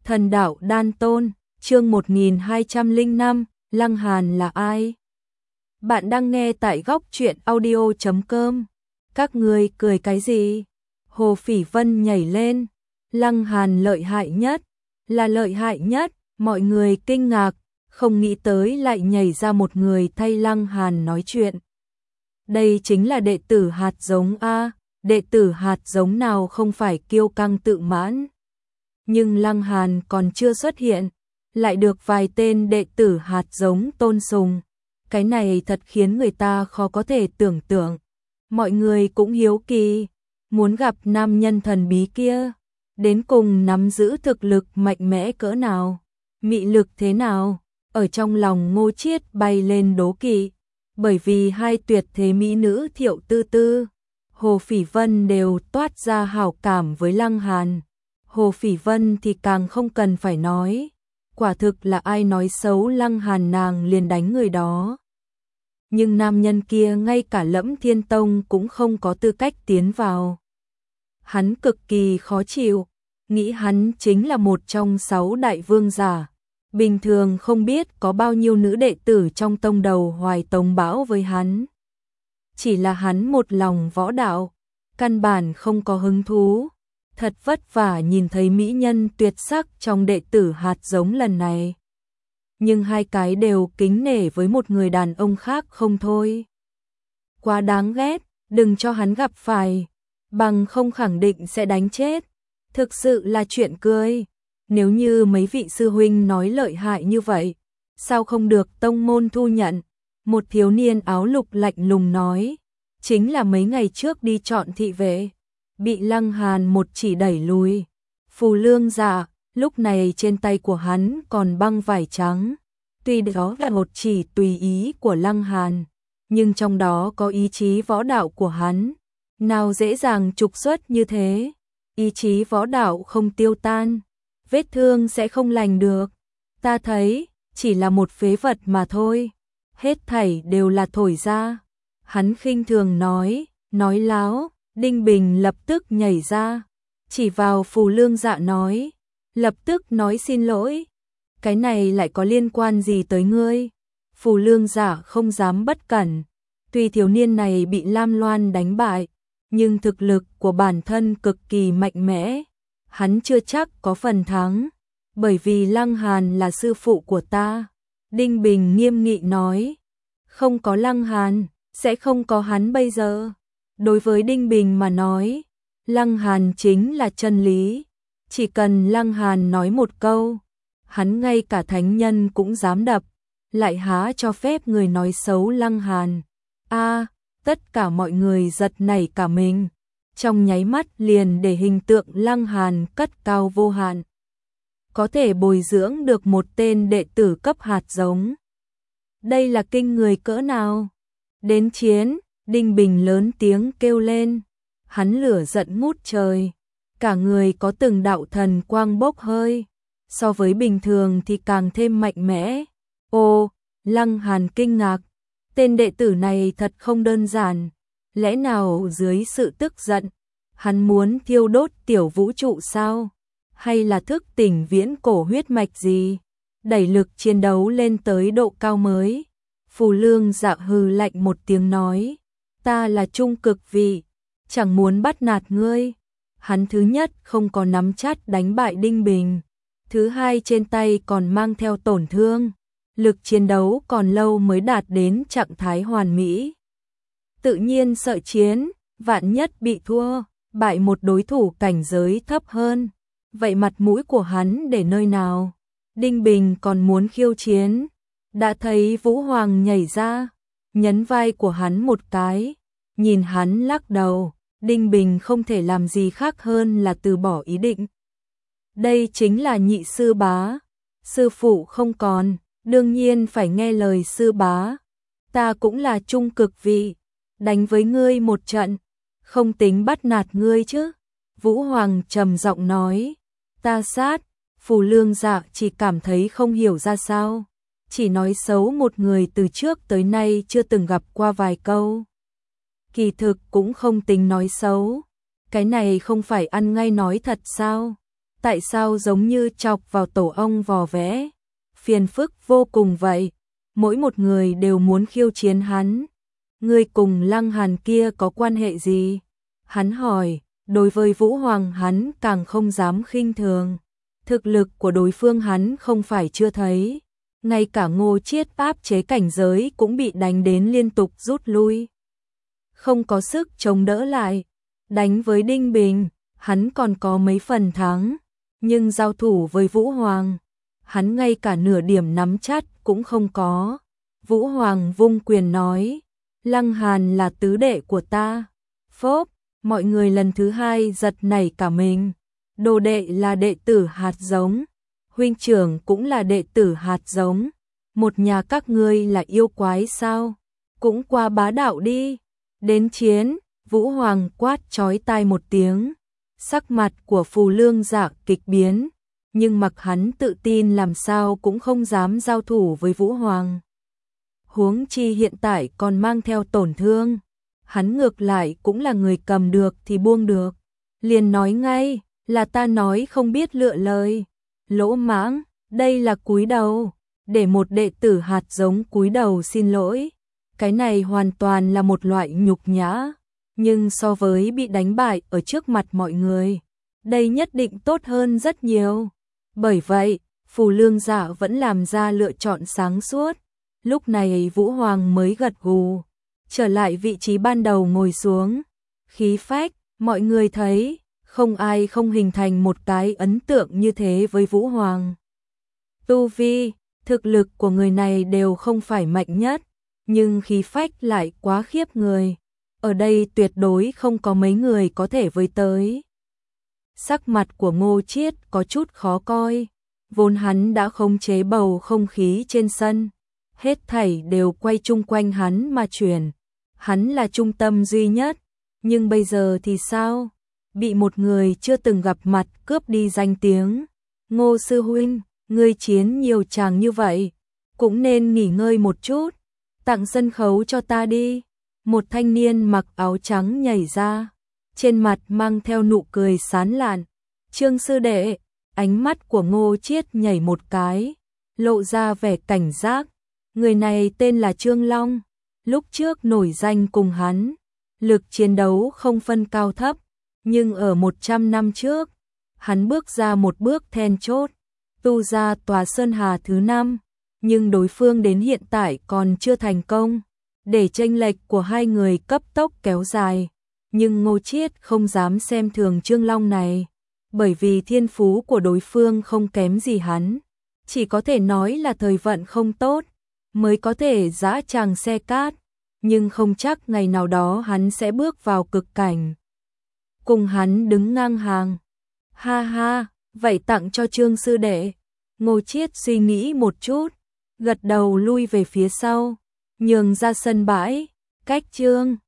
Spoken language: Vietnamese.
Thần đạo đan tôn, chương 1205, Lăng Hàn là ai? Bạn đang nghe tại góc truyện audio.com. Các ngươi cười cái gì? Hồ Phỉ Vân nhảy lên. Lăng Hàn lợi hại nhất, là lợi hại nhất, mọi người kinh ngạc, không nghĩ tới lại nhảy ra một người thay Lăng Hàn nói chuyện. Đây chính là đệ tử hạt giống A, đệ tử hạt giống nào không phải kiêu căng tự mãn. Nhưng Lăng Hàn còn chưa xuất hiện, lại được vài tên đệ tử hạt giống tôn sùng. Cái này thật khiến người ta khó có thể tưởng tượng. Mọi người cũng hiếu kỳ, muốn gặp nam nhân thần bí kia, đến cùng nắm giữ thực lực mạnh mẽ cỡ nào, mị lực thế nào. Ở trong lòng Ngô Chiết bay lên đố kỵ, bởi vì hai tuyệt thế mỹ nữ Thiệu Tư Tư, Hồ Phỉ Vân đều toát ra hảo cảm với Lăng Hàn. Hồ Phỉ Vân thì càng không cần phải nói, quả thực là ai nói xấu Lăng Hàn nàng liền đánh người đó. Nhưng nam nhân kia ngay cả Lẫm Thiên Tông cũng không có tư cách tiến vào. Hắn cực kỳ khó chịu, nghĩ hắn chính là một trong 6 đại vương giả. Bình thường không biết có bao nhiêu nữ đệ tử trong tông đầu hoài tống bão với hắn. Chỉ là hắn một lòng võ đạo, căn bản không có hứng thú. Thật vất vả nhìn thấy mỹ nhân tuyệt sắc trong đệ tử hạt giống lần này. Nhưng hai cái đều kính nể với một người đàn ông khác không thôi. Quá đáng ghét, đừng cho hắn gặp phải, bằng không khẳng định sẽ đánh chết. Thực sự là chuyện cười. Nếu như mấy vị sư huynh nói lợi hại như vậy, sao không được tông môn thu nhận? Một thiếu niên áo lục lạnh lùng nói, chính là mấy ngày trước đi chọn thị vệ, bị Lăng Hàn một chỉ đẩy lùi. Phù Lương Dạ, lúc này trên tay của hắn còn băng vải trắng. Tuy đó là một chỉ tùy ý của Lăng Hàn, nhưng trong đó có ý chí võ đạo của hắn. Nào dễ dàng trục xuất như thế, ý chí võ đạo không tiêu tan, vết thương sẽ không lành được. Ta thấy, chỉ là một phế vật mà thôi. Hết thảy đều là thổi ra. Hắn khinh thường nói láo. Đinh Bình lập tức nhảy ra, chỉ vào Phù Lương Dạ nói, lập tức nói xin lỗi. Cái này lại có liên quan gì tới ngươi? Phù Lương Dạ không dám bất cẩn. Tuy thiếu niên này bị Lam Loan đánh bại, nhưng thực lực của bản thân cực kỳ mạnh mẽ. Hắn chưa chắc có phần thắng, bởi vì Lăng Hàn là sư phụ của ta. Đinh Bình nghiêm nghị nói, không có Lăng Hàn, sẽ không có hắn bây giờ. Đối với Đinh Bình mà nói, Lăng Hàn chính là chân lý. Chỉ cần Lăng Hàn nói một câu, hắn ngay cả thánh nhân cũng dám đập, lại há cho phép người nói xấu Lăng Hàn. Tất cả mọi người giật nảy cả mình. Trong nháy mắt liền để hình tượng Lăng Hàn cất cao vô hạn. Có thể bồi dưỡng được một tên đệ tử cấp hạt giống. Đây là kinh người cỡ nào? Đến chiến, Đinh Bình lớn tiếng kêu lên. Hắn lửa giận ngút trời. Cả người có từng đạo thần quang bốc hơi. So với bình thường thì càng thêm mạnh mẽ. Ô, Lăng Hàn kinh ngạc. Tên đệ tử này thật không đơn giản. Lẽ nào dưới sự tức giận, hắn muốn thiêu đốt tiểu vũ trụ sao? Hay là thức tỉnh viễn cổ huyết mạch gì? Đẩy lực chiến đấu lên tới độ cao mới. Phù Lương Dạ hừ lạnh một tiếng nói, ta là trung cực vị, chẳng muốn bắt nạt ngươi. Hắn thứ nhất không có nắm chắc đánh bại Đinh Bình, thứ hai trên tay còn mang theo tổn thương, lực chiến đấu còn lâu mới đạt đến trạng thái hoàn mỹ. Tự nhiên sợ chiến, vạn nhất bị thua, bại một đối thủ cảnh giới thấp hơn, vậy mặt mũi của hắn để nơi nào? Đinh Bình còn muốn khiêu chiến, đã thấy Vũ Hoàng nhảy ra, nhấn vai của hắn một cái, nhìn hắn lắc đầu. Đinh Bình không thể làm gì khác hơn là từ bỏ ý định. Đây chính là nhị sư bá, sư phụ không còn, đương nhiên phải nghe lời sư bá. Ta cũng là trung cực vị, đánh với ngươi một trận, không tính bắt nạt ngươi chứ. Vũ Hoàng trầm giọng nói, ta sát. Phù Lương Dạ chỉ cảm thấy không hiểu ra sao, chỉ nói xấu một người từ trước tới nay chưa từng gặp qua vài câu. Kỳ thực cũng không tính nói xấu, cái này không phải ăn ngay nói thật sao? Tại sao giống như chọc vào tổ ong vò vẽ, phiền phức vô cùng vậy, mỗi một người đều muốn khiêu chiến hắn. Ngươi cùng Lăng Hàn kia có quan hệ gì? Hắn hỏi, đối với Vũ Hoàng hắn càng không dám khinh thường. Thực lực của đối phương hắn không phải chưa thấy, ngay cả Ngô Chiết áp chế cảnh giới cũng bị đánh đến liên tục rút lui. Không có sức chống đỡ lại, đánh với Đinh Bình, hắn còn có mấy phần thắng, nhưng giao thủ với Vũ Hoàng, hắn ngay cả nửa điểm nắm chắc cũng không có. Vũ Hoàng vung quyền nói, Lăng Hàn là tứ đệ của ta. Phốp, mọi người lần thứ hai giật nảy cả mình. Đồ đệ là đệ tử hạt giống, huynh trưởng cũng là đệ tử hạt giống. Một nhà các ngươi là yêu quái sao? Cũng quá bá đạo đi. Đến chiến, Vũ Hoàng quát chói tai một tiếng. Sắc mặt của Phù Lương Dạ kịch biến, nhưng mặc hắn tự tin làm sao cũng không dám giao thủ với Vũ Hoàng. Huống chi hiện tại còn mang theo tổn thương, hắn ngược lại cũng là người cầm được thì buông được. Liền nói ngay, là ta nói không biết lựa lời. Lỗ mãng, đây là cúi đầu, để một đệ tử hạt giống cúi đầu xin lỗi. Cái này hoàn toàn là một loại nhục nhã, nhưng so với bị đánh bại ở trước mặt mọi người, đây nhất định tốt hơn rất nhiều. Bởi vậy, Phù Lương Dạ vẫn làm ra lựa chọn sáng suốt. Lúc này Vũ Hoàng mới gật gù, trở lại vị trí ban đầu ngồi xuống. Khí phách, mọi người thấy, không ai không hình thành một cái ấn tượng như thế với Vũ Hoàng. Tu vi, thực lực của người này đều không phải mạnh nhất, nhưng khí phách lại quá khiếp người. Ở đây tuyệt đối không có mấy người có thể với tới. Sắc mặt của Ngô Chiết có chút khó coi, vốn hắn đã khống chế bầu không khí trên sân. Hết thảy đều quay chung quanh hắn mà chuyển. Hắn là trung tâm duy nhất, nhưng bây giờ thì sao? Bị một người chưa từng gặp mặt cướp đi danh tiếng. Ngô sư huynh, ngươi chiến nhiều chàng như vậy, cũng nên nghỉ ngơi một chút, tặng sân khấu cho ta đi. Một thanh niên mặc áo trắng nhảy ra, trên mặt mang theo nụ cười sán lạn. Trương sư đệ, ánh mắt của Ngô Chiết nhảy một cái, lộ ra vẻ cảnh giác. Người này tên là Trương Long, lúc trước nổi danh cùng hắn, lực chiến đấu không phân cao thấp, nhưng ở 100 năm trước, hắn bước ra một bước then chốt, tu ra tòa Sơn Hà thứ 5, nhưng đối phương đến hiện tại còn chưa thành công, để chênh lệch của hai người cấp tốc kéo dài. Nhưng Ngô Chiết không dám xem thường Trương Long này, bởi vì thiên phú của đối phương không kém gì hắn, chỉ có thể nói là thời vận không tốt, mới có thể giã tràng xe cát, nhưng không chắc ngày nào đó hắn sẽ bước vào cực cảnh. Cùng hắn đứng ngang hàng. Ha ha, vậy tặng cho Trương sư đệ. Ngô Chiết suy nghĩ một chút, gật đầu lui về phía sau, nhường ra sân bãi, cách Trương